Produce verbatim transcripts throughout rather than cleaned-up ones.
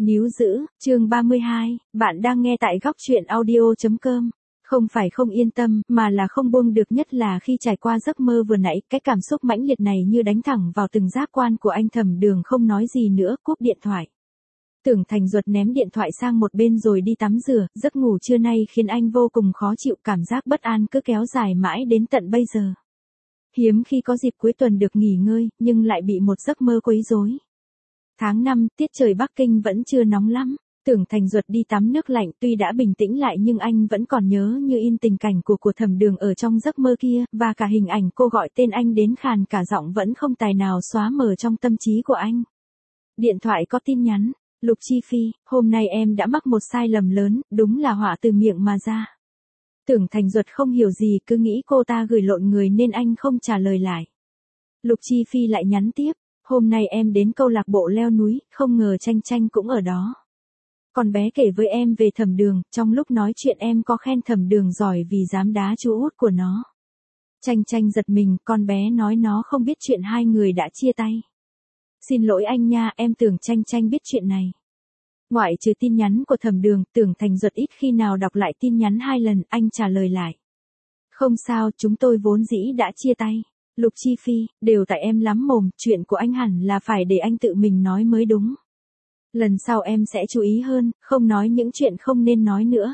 Níu giữ, chương ba mươi hai, bạn đang nghe tại góc truyện audio chấm com. Không phải không yên tâm, mà là không buông được, nhất là khi trải qua giấc mơ vừa nãy, cái cảm xúc mãnh liệt này như đánh thẳng vào từng giác quan của anh. Thẩm Đường không nói gì nữa, cúp điện thoại. Tưởng Thành Duật ném điện thoại sang một bên rồi đi tắm rửa. Giấc ngủ trưa nay khiến anh vô cùng khó chịu, cảm giác bất an cứ kéo dài mãi đến tận bây giờ. Hiếm khi có dịp cuối tuần được nghỉ ngơi, nhưng lại bị một giấc mơ quấy rối. Tháng năm, tiết trời Bắc Kinh vẫn chưa nóng lắm. Tưởng Thành Duật đi tắm nước lạnh, tuy đã bình tĩnh lại nhưng anh vẫn còn nhớ như in tình cảnh của của Thẩm Đường ở trong giấc mơ kia, và cả hình ảnh cô gọi tên anh đến khàn cả giọng vẫn không tài nào xóa mờ trong tâm trí của anh. Điện thoại có tin nhắn: Lục Chi Phi, hôm nay em đã mắc một sai lầm lớn, đúng là họa từ miệng mà ra. Tưởng Thành Duật không hiểu gì, cứ nghĩ cô ta gửi lộn người nên anh không trả lời lại. Lục Chi Phi lại nhắn tiếp: Hôm nay em đến câu lạc bộ leo núi, không ngờ Tranh Tranh cũng ở đó. Con bé kể với em về Thẩm Đường, trong lúc nói chuyện em có khen Thẩm Đường giỏi vì dám đá chú út của nó. Tranh Tranh giật mình, con bé nói nó không biết chuyện hai người đã chia tay. Xin lỗi anh nha, em tưởng Tranh Tranh biết chuyện này. Ngoại trừ tin nhắn của Thẩm Đường, Tưởng Thành Duật ít khi nào đọc lại tin nhắn hai lần. Anh trả lời lại: Không sao, chúng tôi vốn dĩ đã chia tay. Lục Chi Phi, đều tại em lắm mồm, chuyện của anh hẳn là phải để anh tự mình nói mới đúng. Lần sau em sẽ chú ý hơn, không nói những chuyện không nên nói nữa.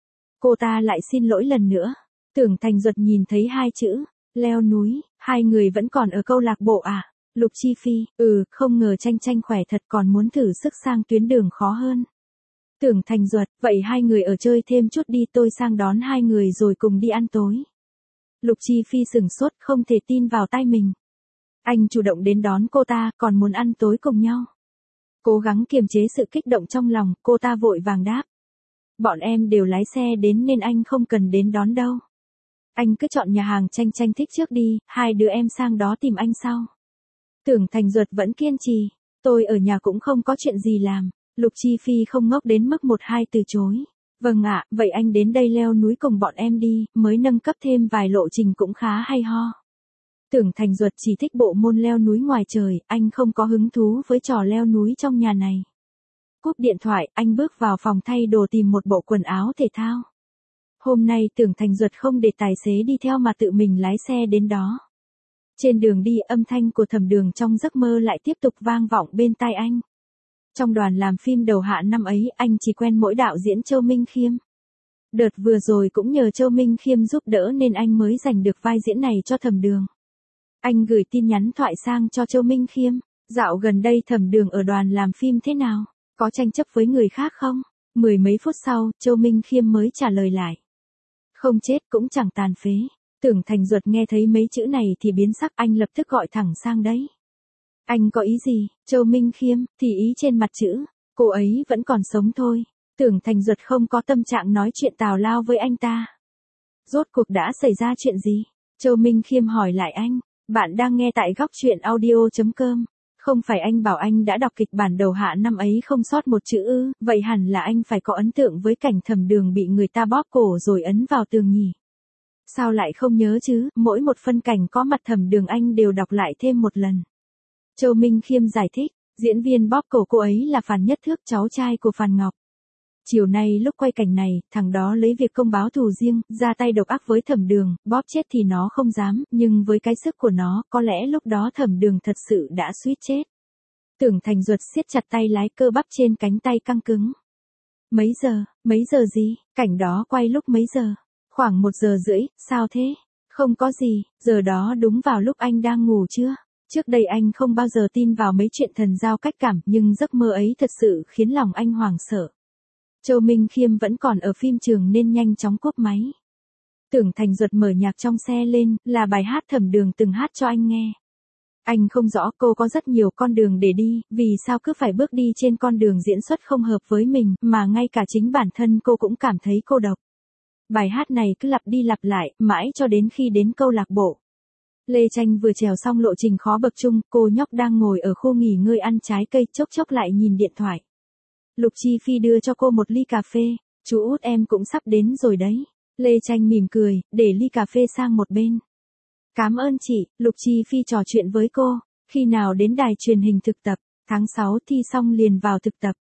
Cô ta lại xin lỗi lần nữa. Tưởng Thành Duật nhìn thấy hai chữ leo núi, hai người vẫn còn ở câu lạc bộ à? Lục Chi Phi, ừ, không ngờ Tranh Tranh khỏe thật, còn muốn thử sức sang tuyến đường khó hơn. Tưởng Thành Duật, vậy hai người ở chơi thêm chút đi, tôi sang đón hai người rồi cùng đi ăn tối. Lục Chi Phi sửng sốt, không thể tin vào tai mình. Anh chủ động đến đón cô ta, còn muốn ăn tối cùng nhau. Cố gắng kiềm chế sự kích động trong lòng, cô ta vội vàng đáp: Bọn em đều lái xe đến nên anh không cần đến đón đâu. Anh cứ chọn nhà hàng Tranh Tranh thích trước đi, hai đứa em sang đó tìm anh sau. Tưởng Thành Duật vẫn kiên trì: Tôi ở nhà cũng không có chuyện gì làm. Lục Chi Phi không ngốc đến mức một hai từ chối. Vâng ạ, vậy anh đến đây leo núi cùng bọn em đi, mới nâng cấp thêm vài lộ trình cũng khá hay ho. Tưởng Thành Duật chỉ thích bộ môn leo núi ngoài trời, anh không có hứng thú với trò leo núi trong nhà này. Cúp điện thoại, anh bước vào phòng thay đồ tìm một bộ quần áo thể thao. Hôm nay Tưởng Thành Duật không để tài xế đi theo mà tự mình lái xe đến đó. Trên đường đi, âm thanh của Thẩm Đường trong giấc mơ lại tiếp tục vang vọng bên tai anh. Trong đoàn làm phim đầu hạ năm ấy, anh chỉ quen mỗi đạo diễn Châu Minh Khiêm. Đợt vừa rồi cũng nhờ Châu Minh Khiêm giúp đỡ nên anh mới giành được vai diễn này cho Thẩm Đường. Anh gửi tin nhắn thoại sang cho Châu Minh Khiêm: Dạo gần đây Thẩm Đường ở đoàn làm phim thế nào? Có tranh chấp với người khác không? Mười mấy phút sau, Châu Minh Khiêm mới trả lời lại: Không chết cũng chẳng tàn phế. Tưởng Thành Duật nghe thấy mấy chữ này thì biến sắc, anh lập tức gọi thẳng sang đấy. Anh có ý gì? Châu Minh Khiêm, thì ý trên mặt chữ, cô ấy vẫn còn sống thôi. Tưởng Thành Duật không có tâm trạng nói chuyện tào lao với anh ta. Rốt cuộc đã xảy ra chuyện gì? Châu Minh Khiêm hỏi lại anh. Bạn đang nghe tại góc truyện audio chấm com. Không phải anh bảo anh đã đọc kịch bản đầu hạ năm ấy không sót một chữ ư? Vậy hẳn là anh phải có ấn tượng với cảnh Thẩm Đường bị người ta bóp cổ rồi ấn vào tường nhỉ? Sao lại không nhớ chứ? Mỗi một phân cảnh có mặt Thẩm Đường anh đều đọc lại thêm một lần. Châu Minh Khiêm giải thích, diễn viên bóp cổ cô ấy là Phàn Nhất Thước, cháu trai của Phàn Ngọc. Chiều nay lúc quay cảnh này, thằng đó lấy việc công báo thù riêng, ra tay độc ác với Thẩm Đường, bóp chết thì nó không dám, nhưng với cái sức của nó, có lẽ lúc đó Thẩm Đường thật sự đã suýt chết. Tưởng Thành Duật siết chặt tay lái, cơ bắp trên cánh tay căng cứng. Mấy giờ, mấy giờ gì? Cảnh đó quay lúc mấy giờ? Khoảng một giờ rưỡi, sao thế? Không có gì, giờ đó đúng vào lúc anh đang ngủ chưa? Trước đây anh không bao giờ tin vào mấy chuyện thần giao cách cảm, nhưng giấc mơ ấy thật sự khiến lòng anh hoảng sợ. Châu Minh Khiêm vẫn còn ở phim trường nên nhanh chóng cúp máy. Tưởng Thành Duật mở nhạc trong xe lên, là bài hát Thẩm Đường từng hát cho anh nghe. Anh không rõ cô có rất nhiều con đường để đi, vì sao cứ phải bước đi trên con đường diễn xuất không hợp với mình, mà ngay cả chính bản thân cô cũng cảm thấy cô độc. Bài hát này cứ lặp đi lặp lại, mãi cho đến khi đến câu lạc bộ. Lê Tranh vừa trèo xong lộ trình khó bậc chung, cô nhóc đang ngồi ở khu nghỉ ngơi ăn trái cây, chốc chốc lại nhìn điện thoại. Lục Chi Phi đưa cho cô một ly cà phê. Chú út em cũng sắp đến rồi đấy. Lê Tranh mỉm cười, để ly cà phê sang một bên. Cảm ơn chị. Lục Chi Phi trò chuyện với cô. Khi nào đến đài truyền hình thực tập? Tháng sáu thi xong liền vào thực tập.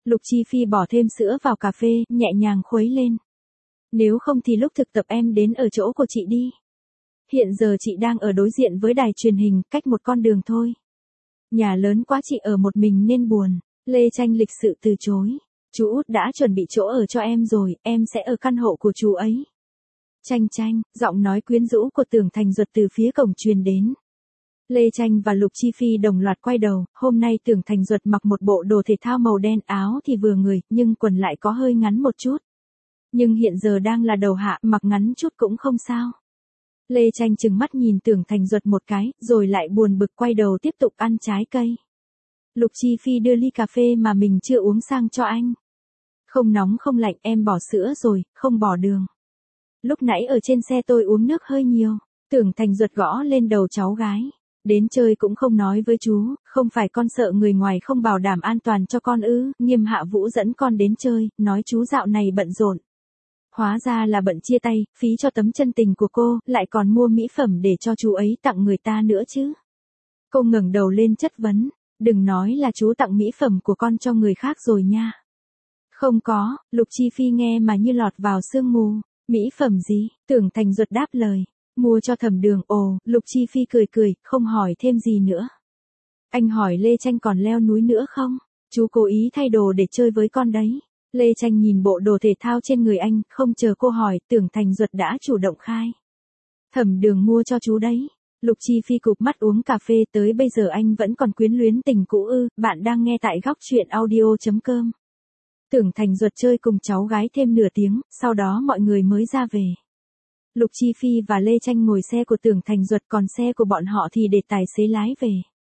Lục Chi Phi bỏ thêm sữa vào cà phê, nhẹ nhàng khuấy lên. Nếu không thì lúc thực tập em đến ở chỗ của chị đi. Hiện giờ chị đang ở đối diện với đài truyền hình, cách một con đường thôi. Nhà lớn quá chị ở một mình nên buồn. Lê Tranh lịch sự từ chối. Chú Út đã chuẩn bị chỗ ở cho em rồi, em sẽ ở căn hộ của chú ấy. Tranh Tranh, giọng nói quyến rũ của Tưởng Thành Duật từ phía cổng truyền đến. Lê Tranh và Lục Chi Phi đồng loạt quay đầu, hôm nay Tưởng Thành Duật mặc một bộ đồ thể thao màu đen, áo thì vừa người, nhưng quần lại có hơi ngắn một chút. Nhưng hiện giờ đang là đầu hạ, mặc ngắn chút cũng không sao. Lê Tranh trừng mắt nhìn Tưởng Thành Duật một cái, rồi lại buồn bực quay đầu tiếp tục ăn trái cây. Lục Chi Phi đưa ly cà phê mà mình chưa uống sang cho anh. Không nóng không lạnh, em bỏ sữa rồi, không bỏ đường. Lúc nãy ở trên xe tôi uống nước hơi nhiều. Tưởng Thành Duật gõ lên đầu cháu gái. Đến chơi cũng không nói với chú, không phải con sợ người ngoài không bảo đảm an toàn cho con ư? Nghiêm Hạ Vũ dẫn con đến chơi, nói chú dạo này bận rộn. Hóa ra là bận chia tay, phí cho tấm chân tình của cô, lại còn mua mỹ phẩm để cho chú ấy tặng người ta nữa chứ. Cô ngẩng đầu lên chất vấn, đừng nói là chú tặng mỹ phẩm của con cho người khác rồi nha. Không có, Lục Chi Phi nghe mà như lọt vào sương mù. Mỹ phẩm gì? Tưởng Thành Duật đáp lời. Mua cho Thẩm Đường. Ồ, Lục Chi Phi cười cười, không hỏi thêm gì nữa. Anh hỏi Lê Tranh còn leo núi nữa không? Chú cố ý thay đồ để chơi với con đấy. Lê Tranh nhìn bộ đồ thể thao trên người anh, không chờ cô hỏi, Tưởng Thành Duật đã chủ động khai. Thẩm Đường mua cho chú đấy. Lục Chi Phi cụp mắt uống cà phê, tới bây giờ anh vẫn còn quyến luyến tình cũ ư? Bạn đang nghe tại góc truyện audio chấm com. Tưởng Thành Duật chơi cùng cháu gái thêm nửa tiếng, sau đó mọi người mới ra về. Lục Chi Phi và Lê Tranh ngồi xe của Tưởng Thành Duật, còn xe của bọn họ thì để tài xế lái về.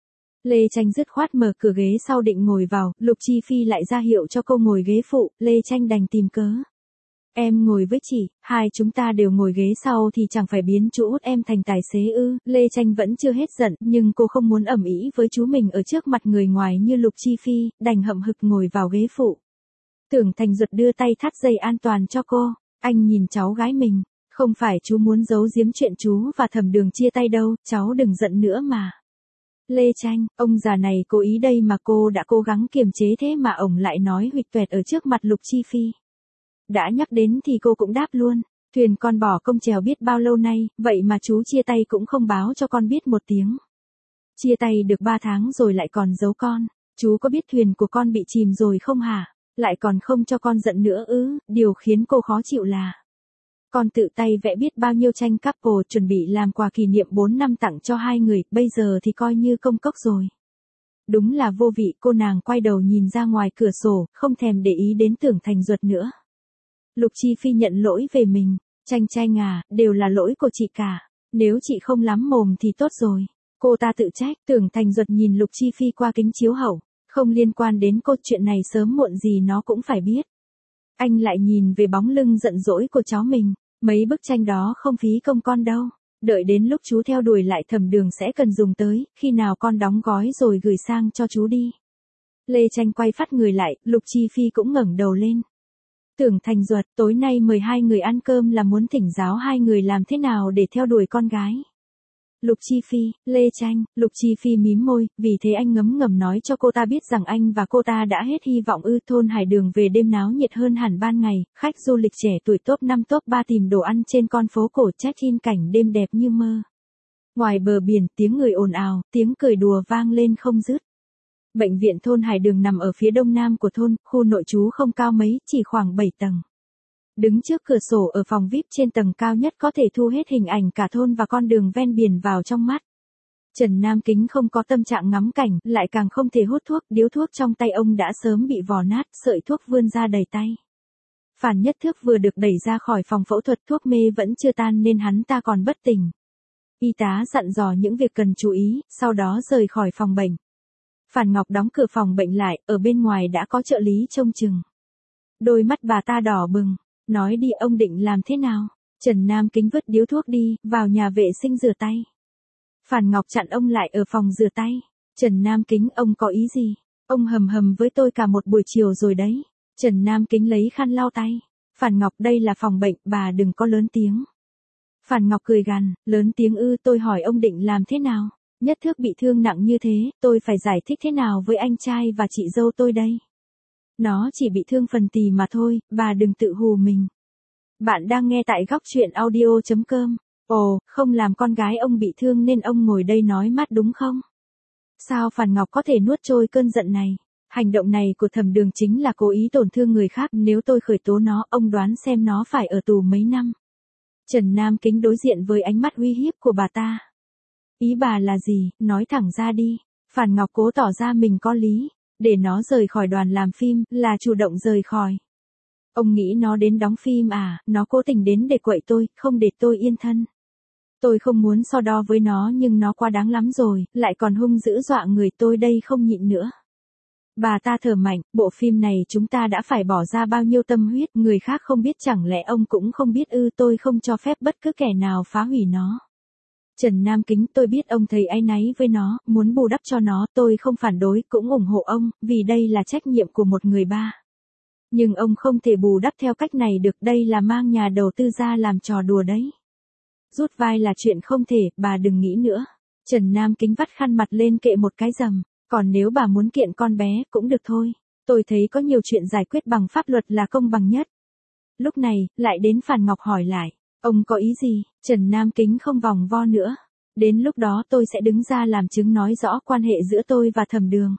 Lê Tranh dứt khoát mở cửa ghế sau định ngồi vào, Lục Chi Phi lại ra hiệu cho cô ngồi ghế phụ, Lê Tranh đành tìm cớ. Em ngồi với chị, hai chúng ta đều ngồi ghế sau thì chẳng phải biến chú Út em thành tài xế ư? Lê Tranh vẫn chưa hết giận, nhưng cô không muốn ầm ĩ với chú mình ở trước mặt người ngoài như Lục Chi Phi, đành hậm hực ngồi vào ghế phụ. Tưởng Thành Duật đưa tay thắt dây an toàn cho cô, anh nhìn cháu gái mình, không phải chú muốn giấu giếm chuyện chú và Thẩm Đường chia tay đâu, cháu đừng giận nữa mà. Lê Tranh, ông già này cố ý đây mà, cô đã cố gắng kiềm chế thế mà ổng lại nói huỵch toẹt ở trước mặt Lục Chi Phi. Đã nhắc đến thì cô cũng đáp luôn, thuyền con bỏ công chèo biết bao lâu nay, vậy mà chú chia tay cũng không báo cho con biết một tiếng. Chia tay được ba tháng rồi lại còn giấu con, chú có biết thuyền của con bị chìm rồi không hả? Lại còn không cho con giận nữa ư? Điều khiến cô khó chịu là con tự tay vẽ biết bao nhiêu tranh couple chuẩn bị làm quà kỷ niệm bốn năm tặng cho hai người, bây giờ thì coi như công cốc rồi. Đúng là vô vị. Cô nàng quay đầu nhìn ra ngoài cửa sổ, không thèm để ý đến Tưởng Thành Duật nữa. Lục Chi Phi nhận lỗi về mình, Tranh Tranh à, đều là lỗi của chị cả. Nếu chị không lắm mồm thì tốt rồi. Cô ta tự trách. Tưởng Thành Duật nhìn Lục Chi Phi qua kính chiếu hậu, không liên quan đến cô, chuyện này sớm muộn gì nó cũng phải biết. Anh lại nhìn về bóng lưng giận dỗi của cháu mình, mấy bức tranh đó không phí công con đâu, đợi đến lúc chú theo đuổi lại Thẩm Đường sẽ cần dùng tới, khi nào con đóng gói rồi gửi sang cho chú đi. Lê Tranh quay phát người lại, Lục Chi Phi cũng ngẩng đầu lên. Tưởng Thành Duật, tối nay mời hai người ăn cơm là muốn thỉnh giáo hai người làm thế nào để theo đuổi con gái. Lục Chi Phi, Lê Tranh, Lục Chi Phi mím môi, vì thế anh ngấm ngầm nói cho cô ta biết rằng anh và cô ta đã hết hy vọng ư. Thôn Hải Đường về đêm náo nhiệt hơn hẳn ban ngày, khách du lịch trẻ tuổi top năm top ba tìm đồ ăn trên con phố cổ, check-in cảnh đêm đẹp như mơ. Ngoài bờ biển, tiếng người ồn ào, tiếng cười đùa vang lên không dứt. Bệnh viện Thôn Hải Đường nằm ở phía đông nam của thôn, khu nội trú không cao mấy, chỉ khoảng bảy tầng. Đứng trước cửa sổ ở phòng vi ai pi trên tầng cao nhất có thể thu hết hình ảnh cả thôn và con đường ven biển vào trong mắt. Trần Nam Kính không có tâm trạng ngắm cảnh, lại càng không thể hút thuốc, điếu thuốc trong tay ông đã sớm bị vò nát, sợi thuốc vươn ra đầy tay. Phản Nhất Thước vừa được đẩy ra khỏi phòng phẫu thuật, thuốc mê vẫn chưa tan nên hắn ta còn bất tỉnh. Y tá dặn dò những việc cần chú ý, sau đó rời khỏi phòng bệnh. Phản Ngọc đóng cửa phòng bệnh lại, ở bên ngoài đã có trợ lý trông chừng. Đôi mắt bà ta đỏ bừng. Nói đi, ông định làm thế nào? Trần Nam Kính vứt điếu thuốc đi, vào nhà vệ sinh rửa tay. Phản Ngọc chặn ông lại ở phòng rửa tay. Trần Nam Kính, ông có ý gì? Ông hầm hầm với tôi cả một buổi chiều rồi đấy. Trần Nam Kính lấy khăn lau tay. Phản Ngọc, đây là phòng bệnh, bà đừng có lớn tiếng. Phản Ngọc cười gằn, lớn tiếng ư? Tôi hỏi ông định làm thế nào? Nhất Thước bị thương nặng như thế, tôi phải giải thích thế nào với anh trai và chị dâu tôi đây? Nó chỉ bị thương phần tì mà thôi, bà đừng tự hù mình. Bạn đang nghe tại góc chuyện audio chấm com. Ồ, không làm con gái ông bị thương nên ông ngồi đây nói mát đúng không? Sao Phàn Ngọc có thể nuốt trôi cơn giận này? Hành động này của Thẩm Đường chính là cố ý tổn thương người khác, nếu tôi khởi tố nó, ông đoán xem nó phải ở tù mấy năm. Trần Nam Kính đối diện với ánh mắt uy hiếp của bà ta. Ý bà là gì, nói thẳng ra đi. Phàn Ngọc cố tỏ ra mình có lý, để nó rời khỏi đoàn làm phim, là chủ động rời khỏi. Ông nghĩ nó đến đóng phim à, nó cố tình đến để quậy tôi, không để tôi yên thân. Tôi không muốn so đo với nó nhưng nó quá đáng lắm rồi, lại còn hung dữ dọa người, tôi đây không nhịn nữa. Bà ta thở mạnh, bộ phim này chúng ta đã phải bỏ ra bao nhiêu tâm huyết, người khác không biết chẳng lẽ ông cũng không biết ư? Tôi không cho phép bất cứ kẻ nào phá hủy nó. Trần Nam Kính, tôi biết ông thấy áy náy với nó, muốn bù đắp cho nó, tôi không phản đối, cũng ủng hộ ông, vì đây là trách nhiệm của một người ba. Nhưng ông không thể bù đắp theo cách này được, đây là mang nhà đầu tư ra làm trò đùa đấy. Rút vai là chuyện không thể, bà đừng nghĩ nữa. Trần Nam Kính vắt khăn mặt lên kệ một cái rầm, còn nếu bà muốn kiện con bé, cũng được thôi. Tôi thấy có nhiều chuyện giải quyết bằng pháp luật là công bằng nhất. Lúc này, lại đến Phàn Ngọc hỏi lại, ông có ý gì? Trần Nam Kính không vòng vo nữa. Đến lúc đó tôi sẽ đứng ra làm chứng nói rõ quan hệ giữa tôi và Thẩm Đường.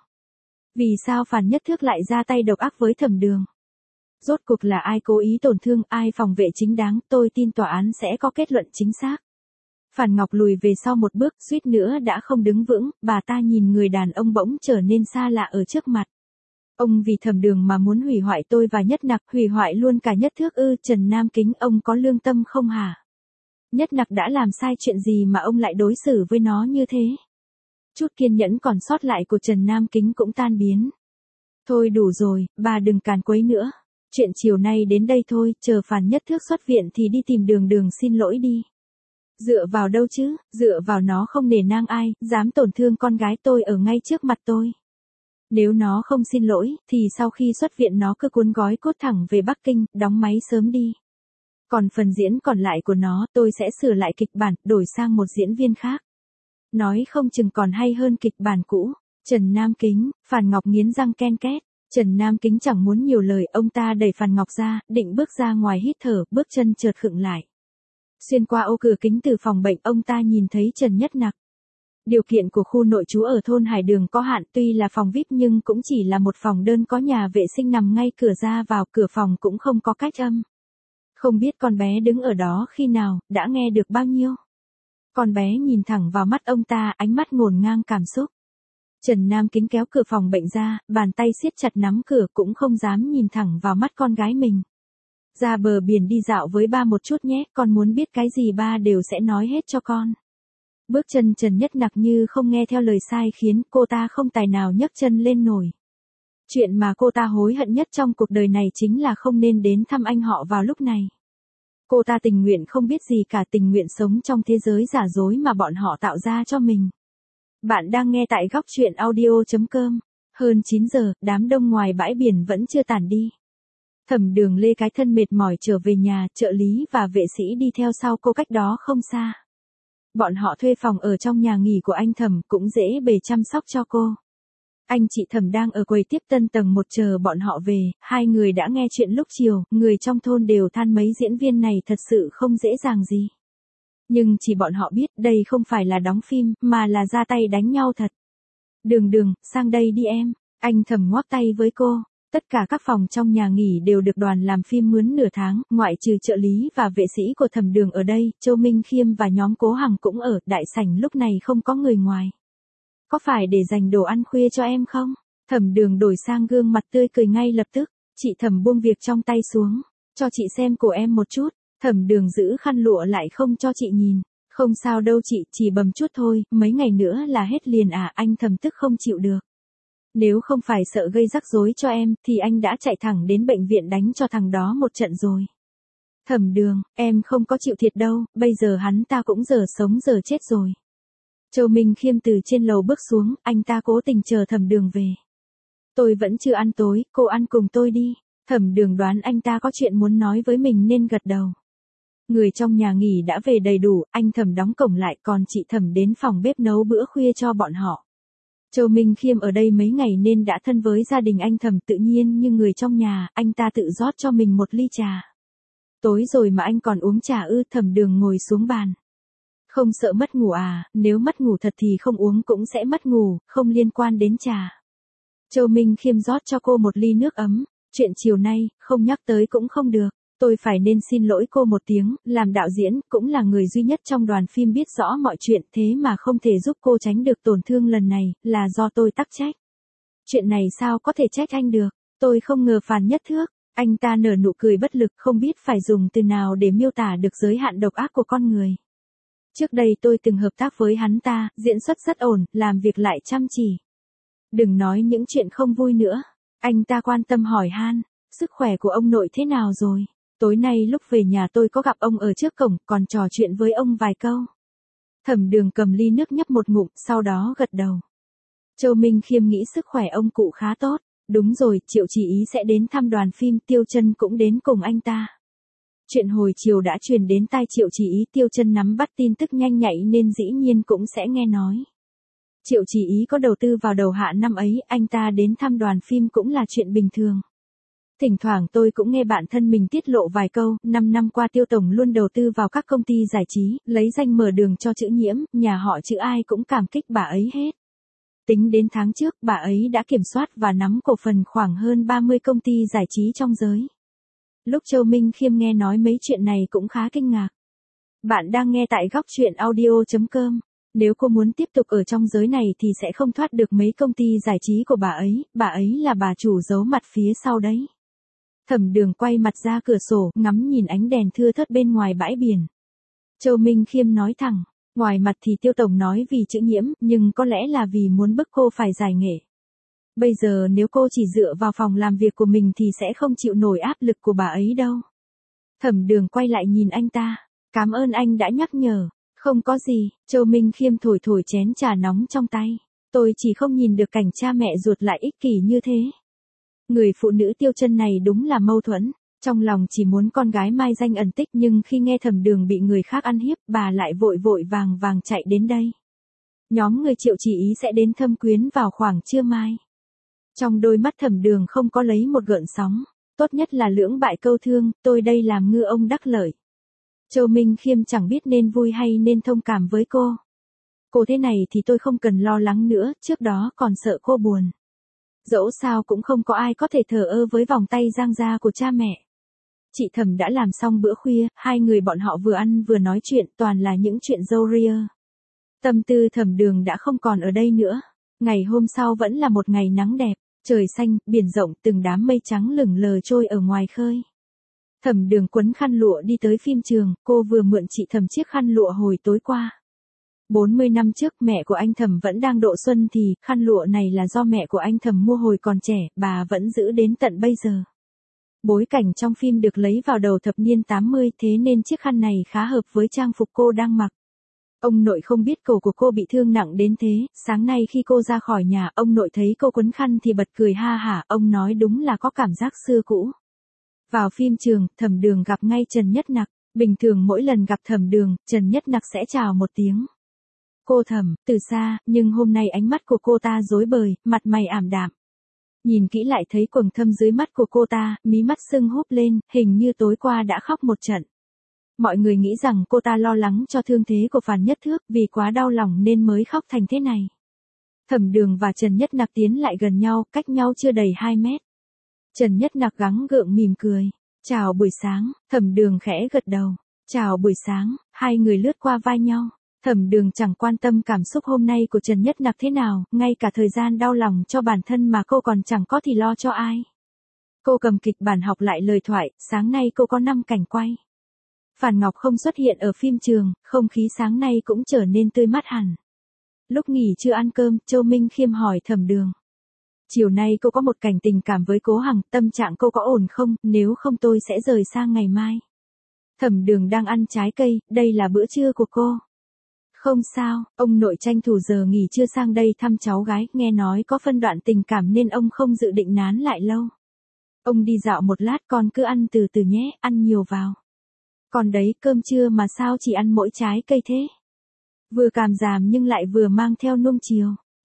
Vì sao Phàn Nhất Thước lại ra tay độc ác với Thẩm Đường? Rốt cuộc là ai cố ý tổn thương, ai phòng vệ chính đáng, tôi tin tòa án sẽ có kết luận chính xác. Phàn Ngọc lùi về sau một bước, suýt nữa đã không đứng vững, bà ta nhìn người đàn ông bỗng trở nên xa lạ ở trước mặt. Ông vì Thẩm Đường mà muốn hủy hoại tôi và Nhất Nặc, hủy hoại luôn cả Nhất Thước ư? Trần Nam Kính, ông có lương tâm không hả? Nhất Nặc đã làm sai chuyện gì mà ông lại đối xử với nó như thế? Chút kiên nhẫn còn sót lại của Trần Nam Kính cũng tan biến. Thôi đủ rồi, bà đừng càn quấy nữa. Chuyện chiều nay đến đây thôi, chờ Phàn Nhất Thước xuất viện thì đi tìm Đường Đường xin lỗi đi. Dựa vào đâu chứ, dựa vào nó không nể nang ai, dám tổn thương con gái tôi ở ngay trước mặt tôi. Nếu nó không xin lỗi, thì sau khi xuất viện nó cứ cuốn gói cốt thẳng về Bắc Kinh, đóng máy sớm đi. Còn phần diễn còn lại của nó, tôi sẽ sửa lại kịch bản, đổi sang một diễn viên khác. Nói không chừng còn hay hơn kịch bản cũ. Trần Nam Kính, Phàn Ngọc nghiến răng ken két. Trần Nam Kính chẳng muốn nhiều lời, ông ta đẩy Phàn Ngọc ra, định bước ra ngoài hít thở, bước chân chợt khựng lại. Xuyên qua ô cửa kính từ phòng bệnh, ông ta nhìn thấy Trần Nhất Nặc. Điều kiện của khu nội trú ở thôn Hải Đường có hạn, tuy là phòng vi ai pi nhưng cũng chỉ là một phòng đơn có nhà vệ sinh nằm ngay cửa ra vào, cửa phòng cũng không có cách âm. Không biết con bé đứng ở đó khi nào, đã nghe được bao nhiêu. Con bé nhìn thẳng vào mắt ông ta, ánh mắt ngổn ngang cảm xúc. Trần Nam Kính kéo cửa phòng bệnh ra, bàn tay siết chặt nắm cửa, cũng không dám nhìn thẳng vào mắt con gái mình. Ra bờ biển đi dạo với ba một chút nhé, con muốn biết cái gì ba đều sẽ nói hết cho con. Bước chân Trần Nhất Nặc như không nghe theo lời sai khiến cô ta không tài nào nhấc chân lên nổi. Chuyện mà cô ta hối hận nhất trong cuộc đời này chính là không nên đến thăm anh họ vào lúc này. Cô ta tình nguyện không biết gì cả, tình nguyện sống trong thế giới giả dối mà bọn họ tạo ra cho mình. Bạn đang nghe tại góc chuyện audio chấm com. Hơn chín giờ, đám đông ngoài bãi biển vẫn chưa tản đi. Thẩm Đường lê cái thân mệt mỏi trở về nhà, trợ lý và vệ sĩ đi theo sau cô cách đó không xa. Bọn họ thuê phòng ở trong nhà nghỉ của anh Thẩm, cũng dễ bề chăm sóc cho cô. Anh chị Thẩm đang ở quầy tiếp tân tầng một chờ bọn họ về, hai người đã nghe chuyện lúc chiều, người trong thôn đều than mấy diễn viên này thật sự không dễ dàng gì. Nhưng chỉ bọn họ biết đây không phải là đóng phim, mà là ra tay đánh nhau thật. Đường Đường, sang đây đi em. Anh Thẩm ngoắc tay với cô. Tất cả các phòng trong nhà nghỉ đều được đoàn làm phim mướn nửa tháng, ngoại trừ trợ lý và vệ sĩ của Thẩm Đường ở đây, Châu Minh Khiêm và nhóm Cố Hằng cũng ở, đại sảnh lúc này không có người ngoài. Có phải để dành đồ ăn khuya cho em không? Thẩm Đường đổi sang gương mặt tươi cười ngay lập tức. Chị Thẩm buông việc trong tay xuống. Cho chị xem của em một chút. Thẩm Đường giữ khăn lụa lại không cho chị nhìn. Không sao đâu chị, chỉ bầm chút thôi, mấy ngày nữa là hết liền à? Anh Thẩm tức không chịu được. Nếu không phải sợ gây rắc rối cho em, thì anh đã chạy thẳng đến bệnh viện đánh cho thằng đó một trận rồi. Thẩm Đường, em không có chịu thiệt đâu, bây giờ hắn ta cũng giờ sống giờ chết rồi. Châu Minh Khiêm từ trên lầu bước xuống, anh ta cố tình chờ Thẩm Đường về. Tôi vẫn chưa ăn tối, cô ăn cùng tôi đi. Thẩm Đường đoán anh ta có chuyện muốn nói với mình nên gật đầu. Người trong nhà nghỉ đã về đầy đủ, anh Thẩm đóng cổng lại, còn chị Thẩm đến phòng bếp nấu bữa khuya cho bọn họ. Châu Minh Khiêm ở đây mấy ngày nên đã thân với gia đình anh Thẩm, tự nhiên như người trong nhà, anh ta tự rót cho mình một ly trà. Tối rồi mà anh còn uống trà ư? Thẩm Đường ngồi xuống bàn. Không sợ mất ngủ à? Nếu mất ngủ thật thì không uống cũng sẽ mất ngủ, không liên quan đến trà. Châu Minh Khiêm rót cho cô một ly nước ấm. Chuyện chiều nay, không nhắc tới cũng không được. Tôi phải nên xin lỗi cô một tiếng, làm đạo diễn, cũng là người duy nhất trong đoàn phim biết rõ mọi chuyện, thế mà không thể giúp cô tránh được tổn thương lần này, là do tôi tắc trách. Chuyện này sao có thể trách anh được? Tôi không ngờ Phàn Nhất Thước. Anh ta nở nụ cười bất lực, không biết phải dùng từ nào để miêu tả được giới hạn độc ác của con người. Trước đây tôi từng hợp tác với hắn ta, diễn xuất rất ổn, làm việc lại chăm chỉ. Đừng nói những chuyện không vui nữa. Anh ta quan tâm hỏi han, sức khỏe của ông nội thế nào rồi? Tối nay lúc về nhà tôi có gặp ông ở trước cổng, còn trò chuyện với ông vài câu. Thẩm Đường cầm ly nước nhấp một ngụm, sau đó gật đầu. Châu Minh Khiêm nghĩ sức khỏe ông cụ khá tốt. Đúng rồi, Triệu Chỉ Ý sẽ đến thăm đoàn phim, Tiêu Chân cũng đến cùng anh ta. Chuyện hồi chiều đã truyền đến tai Triệu Chỉ Ý, Tiêu Chân nắm bắt tin tức nhanh nhạy nên dĩ nhiên cũng sẽ nghe nói. Triệu Chỉ Ý có đầu tư vào đầu hạ năm ấy, anh ta đến thăm đoàn phim cũng là chuyện bình thường. Thỉnh thoảng tôi cũng nghe bạn thân mình tiết lộ vài câu, năm năm qua Tiêu Tổng luôn đầu tư vào các công ty giải trí, lấy danh mở đường cho chữ Nhiễm, nhà họ chữ ai cũng cảm kích bà ấy hết. Tính đến tháng trước, bà ấy đã kiểm soát và nắm cổ phần khoảng hơn ba mươi công ty giải trí trong giới. Lúc Châu Minh Khiêm nghe nói mấy chuyện này cũng khá kinh ngạc. Bạn đang nghe tại góc truyện audio chấm com. Nếu cô muốn tiếp tục ở trong giới này thì sẽ không thoát được mấy công ty giải trí của bà ấy, bà ấy là bà chủ giấu mặt phía sau đấy. Thẩm Đường quay mặt ra cửa sổ, ngắm nhìn ánh đèn thưa thớt bên ngoài bãi biển. Châu Minh Khiêm nói thẳng, ngoài mặt thì Tiêu Tổng nói vì chữ Nhiễm, nhưng có lẽ là vì muốn bức cô phải giải nghệ. Bây giờ nếu cô chỉ dựa vào phòng làm việc của mình thì sẽ không chịu nổi áp lực của bà ấy đâu. Thẩm Đường quay lại nhìn anh ta, cảm ơn anh đã nhắc nhở. Không có gì, Châu Minh Khiêm thổi thổi chén trà nóng trong tay. Tôi chỉ không nhìn được cảnh cha mẹ ruột lại ích kỷ như thế. Người phụ nữ Tiêu Chân này đúng là mâu thuẫn, trong lòng chỉ muốn con gái mai danh ẩn tích, nhưng khi nghe Thẩm Đường bị người khác ăn hiếp, bà lại vội vội vàng vàng chạy đến đây. Nhóm người Triệu Chỉ Ý sẽ đến thăm Quyến vào khoảng trưa mai. Trong đôi mắt Thẩm Đường không có lấy một gợn sóng, tốt nhất là lưỡng bại câu thương, tôi đây làm ngư ông đắc lợi. Châu Minh Khiêm chẳng biết nên vui hay nên thông cảm với cô. Cô thế này thì tôi không cần lo lắng nữa, trước đó còn sợ cô buồn. Dẫu sao cũng không có ai có thể thờ ơ với vòng tay giang gia của cha mẹ. Chị Thẩm đã làm xong bữa khuya, hai người bọn họ vừa ăn vừa nói chuyện, toàn là những chuyện râu ria. Tâm tư Thẩm Đường đã không còn ở đây nữa. Ngày hôm sau vẫn là một ngày nắng đẹp, trời xanh, biển rộng, từng đám mây trắng lửng lờ trôi ở ngoài khơi. Thẩm Đường quấn khăn lụa đi tới phim trường, cô vừa mượn chị Thẩm chiếc khăn lụa hồi tối qua. bốn mươi năm trước mẹ của anh Thẩm vẫn đang độ xuân thì khăn lụa này là do mẹ của anh Thẩm mua hồi còn trẻ, bà vẫn giữ đến tận bây giờ. Bối cảnh trong phim được lấy vào đầu thập niên tám mươi, thế nên chiếc khăn này khá hợp với trang phục cô đang mặc. Ông nội không biết cổ của cô bị thương nặng đến thế, sáng nay khi cô ra khỏi nhà, ông nội thấy cô quấn khăn thì bật cười ha hả, ông nói đúng là có cảm giác xưa cũ. Vào phim trường, Thẩm Đường gặp ngay Trần Nhất Nặc, bình thường mỗi lần gặp Thẩm Đường, Trần Nhất Nặc sẽ chào một tiếng. Cô Thẩm, từ xa, nhưng hôm nay ánh mắt của cô ta rối bời, mặt mày ảm đạm. Nhìn kỹ lại thấy quầng thâm dưới mắt của cô ta, mí mắt sưng húp lên, hình như tối qua đã khóc một trận. Mọi người nghĩ rằng cô ta lo lắng cho thương thế của Phàn Nhất Thước, vì quá đau lòng nên mới khóc thành thế này. Thẩm Đường và Trần Nhất Nặc tiến lại gần nhau, cách nhau chưa đầy hai mét. Trần Nhất Nặc gắng gượng mỉm cười. Chào buổi sáng, Thẩm Đường khẽ gật đầu. Chào buổi sáng, hai người lướt qua vai nhau. Thẩm Đường chẳng quan tâm cảm xúc hôm nay của Trần Nhất Nặc thế nào, ngay cả thời gian đau lòng cho bản thân mà cô còn chẳng có thì lo cho ai. Cô cầm kịch bản học lại lời thoại, sáng nay cô có năm cảnh quay. Phàn Ngọc không xuất hiện ở phim trường, không khí sáng nay cũng trở nên tươi mát hẳn. Lúc nghỉ trưa ăn cơm, Châu Minh Khiêm hỏi Thẩm Đường. Chiều nay cô có một cảnh tình cảm với Cố Hằng, tâm trạng cô có ổn không, nếu không tôi sẽ rời sang ngày mai. Thẩm Đường đang ăn trái cây, đây là bữa trưa của cô. Không sao, ông nội tranh thủ giờ nghỉ trưa sang đây thăm cháu gái, nghe nói có phân đoạn tình cảm nên ông không dự định nán lại lâu. Ông đi dạo một lát, con cứ ăn từ từ nhé, ăn nhiều vào. Còn đấy, cơm trưa mà sao chỉ ăn mỗi trái cây thế? Vừa cảm giảm nhưng lại vừa mang theo nuông chiều.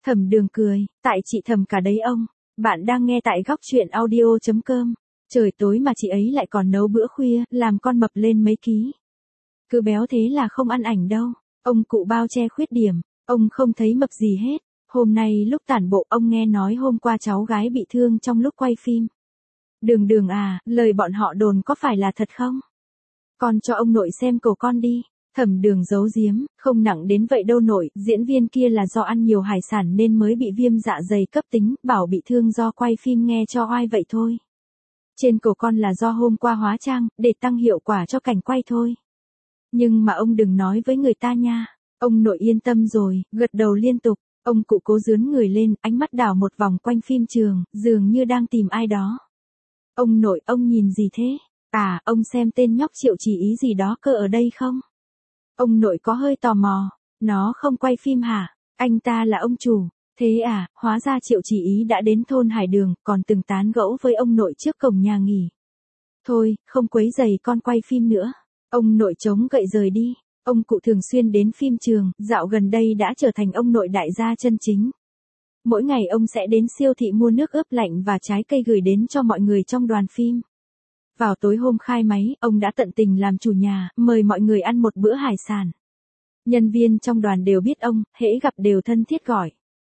Thẩm Đường cười, tại chị Thẩm cả đấy ông. Bạn đang nghe tại góc chuyện audio.com. Trời tối mà chị ấy lại còn nấu bữa khuya, làm con mập lên mấy ký. Cứ béo thế là không ăn ảnh đâu. Ông cụ bao che khuyết điểm, ông không thấy mập gì hết. Hôm nay lúc tản bộ ông nghe nói hôm qua cháu gái bị thương trong lúc quay phim. Đường Đường à, lời bọn họ đồn có phải là thật không? Con cho ông nội xem cầu con đi. Thẩm Đường giấu giếm, không nặng đến vậy đâu nội, diễn viên kia là do ăn nhiều hải sản nên mới bị viêm dạ dày cấp tính, bảo bị thương do quay phim nghe cho oai vậy thôi. Trên cổ con là do hôm qua hóa trang, để tăng hiệu quả cho cảnh quay thôi. Nhưng mà ông đừng nói với người ta nha. Ông nội yên tâm rồi, gật đầu liên tục, ông cụ cố dướn người lên, ánh mắt đảo một vòng quanh phim trường, dường như đang tìm ai đó. Ông nội, ông nhìn gì thế? À, ông xem tên nhóc Triệu Chỉ Ý gì đó cơ ở đây không? Ông nội có hơi tò mò, nó không quay phim hả? Anh ta là ông chủ. Thế à, hóa ra Triệu Chỉ Ý đã đến thôn Hải Đường, còn từng tán gẫu với ông nội trước cổng nhà nghỉ. Thôi, không quấy giày con quay phim nữa. Ông nội chống gậy rời đi. Ông cụ thường xuyên đến phim trường, dạo gần đây đã trở thành ông nội đại gia chân chính. Mỗi ngày ông sẽ đến siêu thị mua nước ướp lạnh và trái cây gửi đến cho mọi người trong đoàn phim. Vào tối hôm khai máy, ông đã tận tình làm chủ nhà, mời mọi người ăn một bữa hải sản. Nhân viên trong đoàn đều biết ông, hễ gặp đều thân thiết gọi.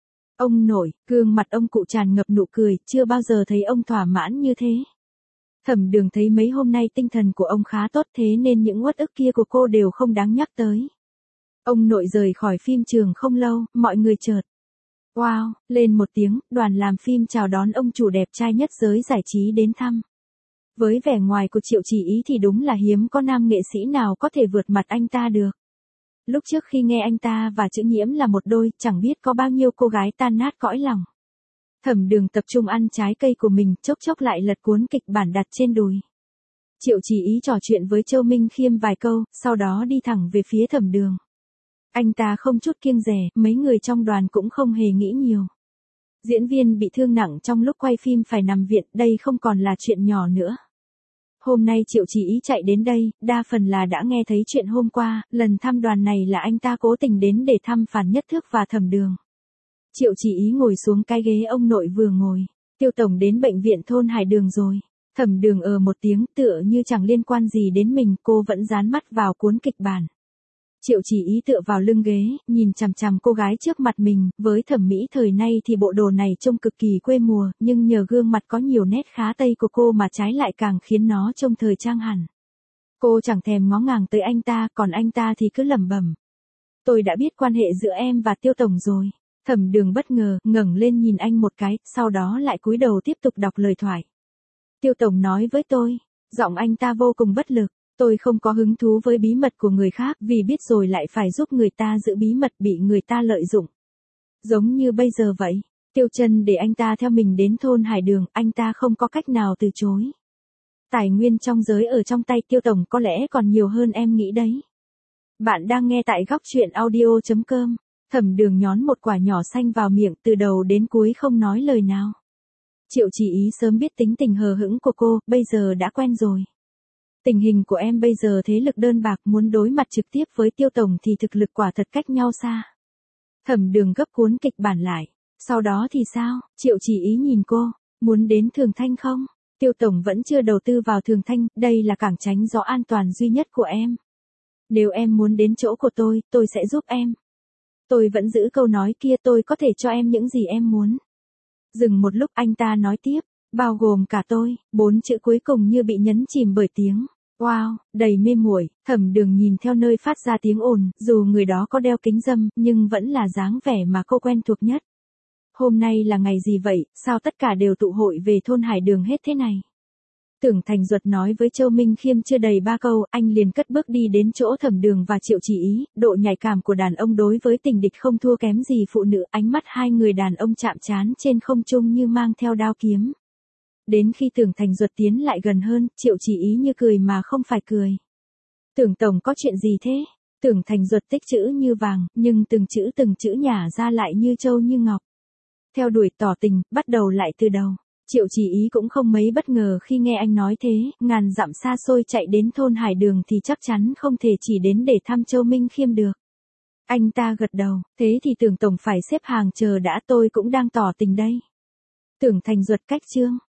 Ông nội, gương mặt ông cụ tràn ngập nụ cười, chưa bao giờ thấy ông thỏa mãn như thế. Thẩm Đường thấy mấy hôm nay tinh thần của ông khá tốt thế nên những uất ức kia của cô đều không đáng nhắc tới. Ông nội rời khỏi phim trường không lâu, mọi người chợt. Wow, lên một tiếng, đoàn làm phim chào đón ông chủ đẹp trai nhất giới giải trí đến thăm. Với vẻ ngoài của Triệu Chỉ Ý thì đúng là hiếm có nam nghệ sĩ nào có thể vượt mặt anh ta được. Lúc trước khi nghe anh ta và Chữ Nhiễm là một đôi, chẳng biết có bao nhiêu cô gái tan nát cõi lòng. Thẩm Đường tập trung ăn trái cây của mình, chốc chốc lại lật cuốn kịch bản đặt trên đùi. Triệu Chỉ Ý trò chuyện với Châu Minh Khiêm vài câu, sau đó đi thẳng về phía Thẩm Đường. Anh ta không chút kiêng dè, mấy người trong đoàn cũng không hề nghĩ nhiều. Diễn viên bị thương nặng trong lúc quay phim phải nằm viện, đây không còn là chuyện nhỏ nữa. Hôm nay Triệu Chỉ Ý chạy đến đây, đa phần là đã nghe thấy chuyện hôm qua, lần thăm đoàn này là anh ta cố tình đến để thăm Phàn Nhất Thước và Thẩm Đường. Triệu Chỉ Ý ngồi xuống cái ghế ông nội vừa ngồi. Tiêu tổng đến bệnh viện thôn Hải Đường rồi. Thẩm Đường ờ một tiếng tựa như chẳng liên quan gì đến mình, cô vẫn dán mắt vào cuốn kịch bản. Triệu Chỉ Ý tựa vào lưng ghế, nhìn chằm chằm cô gái trước mặt mình, với thẩm mỹ thời nay thì bộ đồ này trông cực kỳ quê mùa, nhưng nhờ gương mặt có nhiều nét khá Tây của cô mà trái lại càng khiến nó trông thời trang hẳn. Cô chẳng thèm ngó ngàng tới anh ta, còn anh ta thì cứ lẩm bẩm. Tôi đã biết quan hệ giữa em và Tiêu tổng rồi. Thẩm Đường bất ngờ, ngẩng lên nhìn anh một cái, sau đó lại cúi đầu tiếp tục đọc lời thoại. Tiêu tổng nói với tôi, giọng anh ta vô cùng bất lực. Tôi không có hứng thú với bí mật của người khác, vì biết rồi lại phải giúp người ta giữ bí mật bị người ta lợi dụng. Giống như bây giờ vậy, Tiêu Chân để anh ta theo mình đến thôn Hải Đường, anh ta không có cách nào từ chối. Tài nguyên trong giới ở trong tay Tiêu tổng có lẽ còn nhiều hơn em nghĩ đấy. Bạn đang nghe tại góc chuyện audio.com. Thẩm Đường nhón một quả nhỏ xanh vào miệng, từ đầu đến cuối không nói lời nào. Triệu Chỉ Ý sớm biết tính tình hờ hững của cô, bây giờ đã quen rồi. Tình hình của em bây giờ thế lực đơn bạc, muốn đối mặt trực tiếp với Tiêu tổng thì thực lực quả thật cách nhau xa. Thẩm Đường gấp cuốn kịch bản lại. Sau đó thì sao? Triệu Chỉ Ý nhìn cô. Muốn đến Thường Thanh không? Tiêu tổng vẫn chưa đầu tư vào Thường Thanh, đây là cảng tránh gió an toàn duy nhất của em. Nếu em muốn đến chỗ của tôi, tôi sẽ giúp em. Tôi vẫn giữ câu nói kia, tôi có thể cho em những gì em muốn. Dừng một lúc anh ta nói tiếp, bao gồm cả tôi, bốn chữ cuối cùng như bị nhấn chìm bởi tiếng. Wow, đầy mê muội. Thẩm Đường nhìn theo nơi phát ra tiếng ồn, dù người đó có đeo kính râm, nhưng vẫn là dáng vẻ mà cô quen thuộc nhất. Hôm nay là ngày gì vậy, sao tất cả đều tụ hội về thôn Hải Đường hết thế này? Tưởng Thành Duật nói với Châu Minh Khiêm chưa đầy ba câu, anh liền cất bước đi đến chỗ Thẩm Đường và Triệu Chỉ Ý, độ nhạy cảm của đàn ông đối với tình địch không thua kém gì phụ nữ, ánh mắt hai người đàn ông chạm trán trên không trung như mang theo đao kiếm. Đến khi Tưởng Thành Duật tiến lại gần hơn, Triệu Chỉ Ý như cười mà không phải cười. Tưởng tổng có chuyện gì thế? Tưởng Thành Duật tích chữ như vàng, nhưng từng chữ từng chữ nhả ra lại như châu như ngọc. Theo đuổi tỏ tình, bắt đầu lại từ đầu. Triệu Chỉ Ý cũng không mấy bất ngờ khi nghe anh nói thế, ngàn dặm xa xôi chạy đến thôn Hải Đường thì chắc chắn không thể chỉ đến để thăm Châu Minh Khiêm được. Anh ta gật đầu, thế thì Tưởng tổng phải xếp hàng chờ đã, tôi cũng đang tỏ tình đây. Tưởng Thành Duật cách chương.